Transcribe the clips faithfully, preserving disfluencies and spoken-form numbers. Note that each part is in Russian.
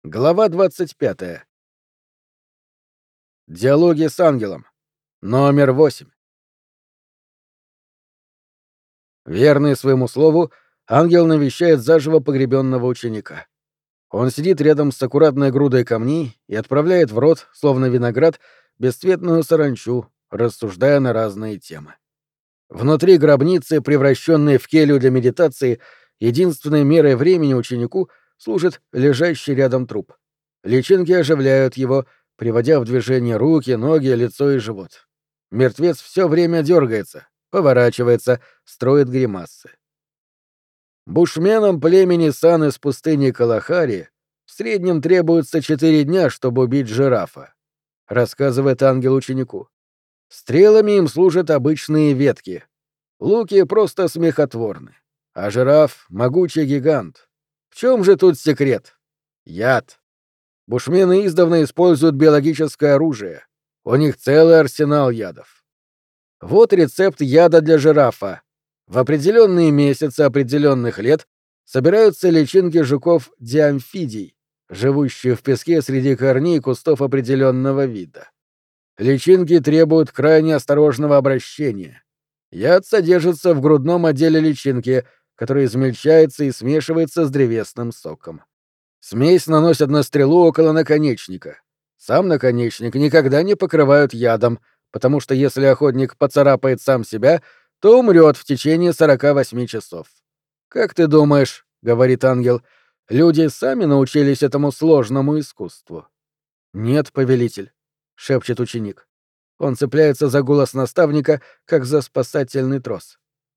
Глава двадцать пятая. Диалоги с ангелом. Номер восемь. Верный своему слову, ангел навещает заживо погребенного ученика. Он сидит рядом с аккуратной грудой камней и отправляет в рот, словно виноград, бесцветную саранчу, рассуждая на разные темы. Внутри гробницы, превращенной в келью для медитации, единственной мерой времени ученику служит лежащий рядом труп. Личинки оживляют его, приводя в движение руки, ноги, лицо и живот. Мертвец все время дергается, поворачивается, строит гримасы. Бушменам племени Сан из пустыни Калахари в среднем требуется четыре дня, чтобы убить жирафа, рассказывает ангел ученику. Стрелами им служат обычные ветки. Луки просто смехотворны. А жираф — могучий гигант. В чем же тут секрет? Яд. Бушмены издавна используют биологическое оружие. У них целый арсенал ядов. Вот рецепт яда для жирафа. В определенные месяцы определенных лет собираются личинки жуков-диамфидий, живущие в песке среди корней кустов определенного вида. Личинки требуют крайне осторожного обращения. Яд содержится в грудном отделе личинки, который измельчается и смешивается с древесным соком. Смесь наносят на стрелу около наконечника. Сам наконечник никогда не покрывают ядом, потому что если охотник поцарапает сам себя, то умрет в течение сорока восьми часов. «Как ты думаешь, — говорит ангел, — люди сами научились этому сложному искусству?» «Нет, повелитель», — шепчет ученик. Он цепляется за голос наставника, как за спасательный трос.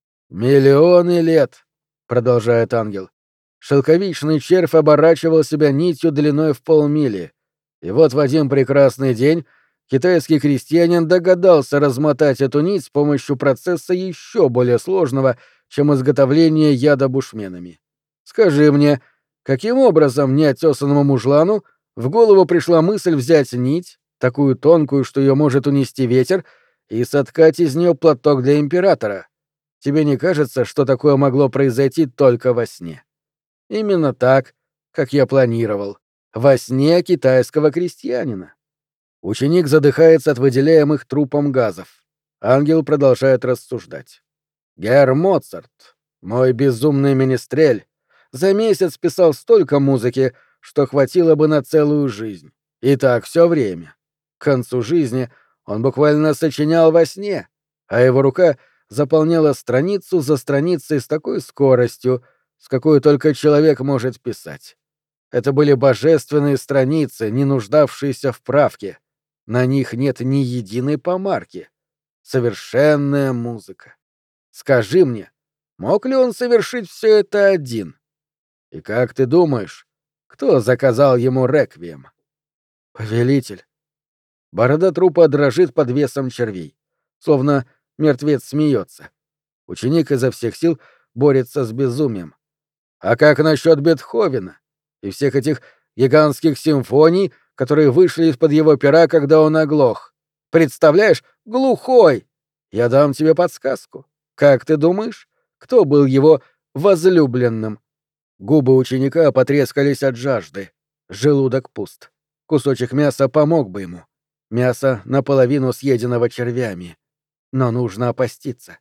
«Миллионы лет», — продолжает ангел. Шелковичный червь оборачивал себя нитью длиной в полмили. И вот в один прекрасный день китайский крестьянин догадался размотать эту нить с помощью процесса еще более сложного, чем изготовление яда бушменами. Скажи мне, каким образом неотесанному мужлану в голову пришла мысль взять нить, такую тонкую, что ее может унести ветер, и соткать из нее платок для императора? Тебе не кажется, что такое могло произойти только во сне? Именно так, как я планировал. Во сне китайского крестьянина. Ученик задыхается от выделяемых трупом газов. Ангел продолжает рассуждать. Герр Моцарт, мой безумный министрель, за месяц писал столько музыки, что хватило бы на целую жизнь. И так все время. К концу жизни он буквально сочинял во сне, а его рука заполняла страницу за страницей с такой скоростью, с какой только человек может писать. Это были божественные страницы, не нуждавшиеся в правке. На них нет ни единой помарки. Совершенная музыка. Скажи мне, мог ли он совершить все это один? И как ты думаешь, кто заказал ему реквием? Повелитель. Борода трупа дрожит под весом червей, словно мертвец смеется. Ученик изо всех сил борется с безумием. А как насчет Бетховена и всех этих гигантских симфоний, которые вышли из-под его пера, когда он оглох? Представляешь, глухой! Я дам тебе подсказку. Как ты думаешь, кто был его возлюбленным? Губы ученика потрескались от жажды. Желудок пуст. Кусочек мяса помог бы ему. Мясо наполовину съеденного червями. Но нужно опаститься.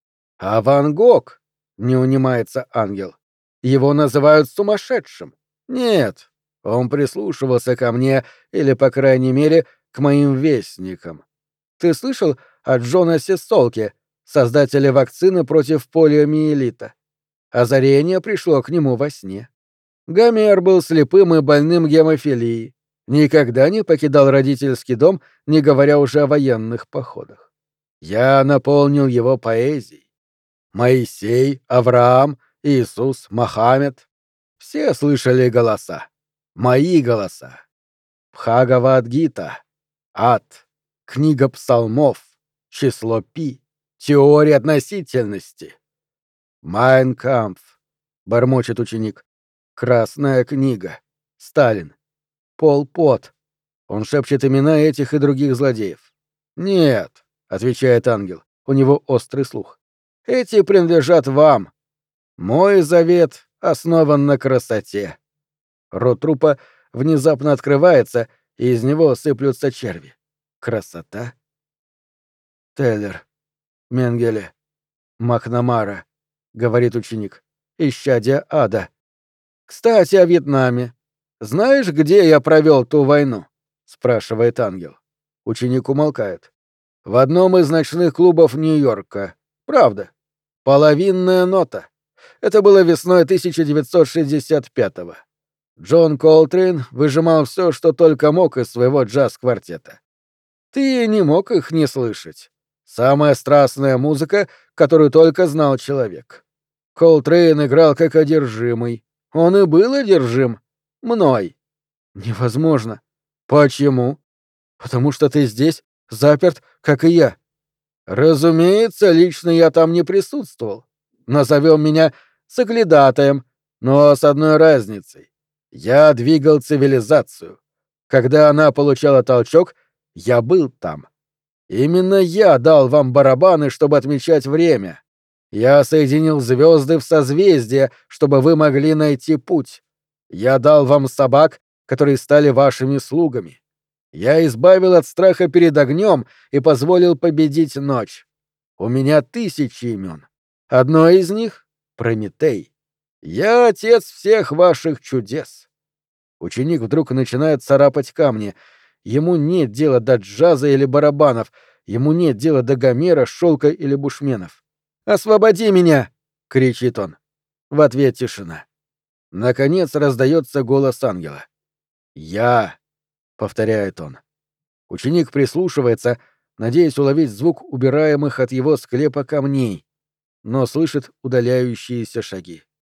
А Ван Гог? Не унимается ангел. Его называют сумасшедшим. Нет, он прислушивался ко мне, или, по крайней мере, к моим вестникам. Ты слышал о Джонасе Солке, создателе вакцины против полиомиелита? Озарение пришло к нему во сне. Гомер был слепым и больным гемофилией. Никогда не покидал родительский дом, не говоря уже о военных походах. Я наполнил его поэзией. Моисей, Авраам, Иисус, Мохаммед — все слышали голоса. Мои голоса. Бхагавад-гита, Ад, книга псалмов, число пи, теория относительности. Майн Кампф, бормочет ученик. Красная книга. Сталин. Пол Пот. Он шепчет имена этих и других злодеев. Нет, отвечает ангел. У него острый слух. Эти принадлежат вам. Мой завет основан на красоте. Рот трупа внезапно открывается, и из него сыплются черви. Красота. Теллер, Менгеле, Макнамара, — говорит ученик, — исчадие ада. Кстати, о Вьетнаме. Знаешь, где я провел ту войну? — спрашивает ангел. Ученик умолкает. В одном из ночных клубов Нью-Йорка. Правда. Половинная нота. Это было весной тысяча девятьсот шестьдесят пятого. Джон Колтрейн выжимал все, что только мог из своего джаз-квартета. Ты не мог их не слышать. Самая страстная музыка, которую только знал человек. Колтрейн играл как одержимый. Он и был одержим. Мной. Невозможно. Почему? Потому что ты здесь, заперт, как и я. Разумеется, лично я там не присутствовал. Назовем меня соглядатаем, но с одной разницей. Я двигал цивилизацию. Когда она получала толчок, я был там. Именно я дал вам барабаны, чтобы отмечать время. Я соединил звезды в созвездия, чтобы вы могли найти путь. Я дал вам собак, которые стали вашими слугами. Я избавил от страха перед огнем и позволил победить ночь. У меня тысячи имен. Одно из них — Прометей. Я отец всех ваших чудес. Ученик вдруг начинает царапать камни. Ему нет дела до джаза или барабанов, ему нет дела до Гомера, шелка или бушменов. «Освободи меня!» — кричит он. В ответ тишина. Наконец раздается голос ангела. «Я!» — повторяет он. Ученик прислушивается, надеясь уловить звук убираемых от его склепа камней, но слышит удаляющиеся шаги.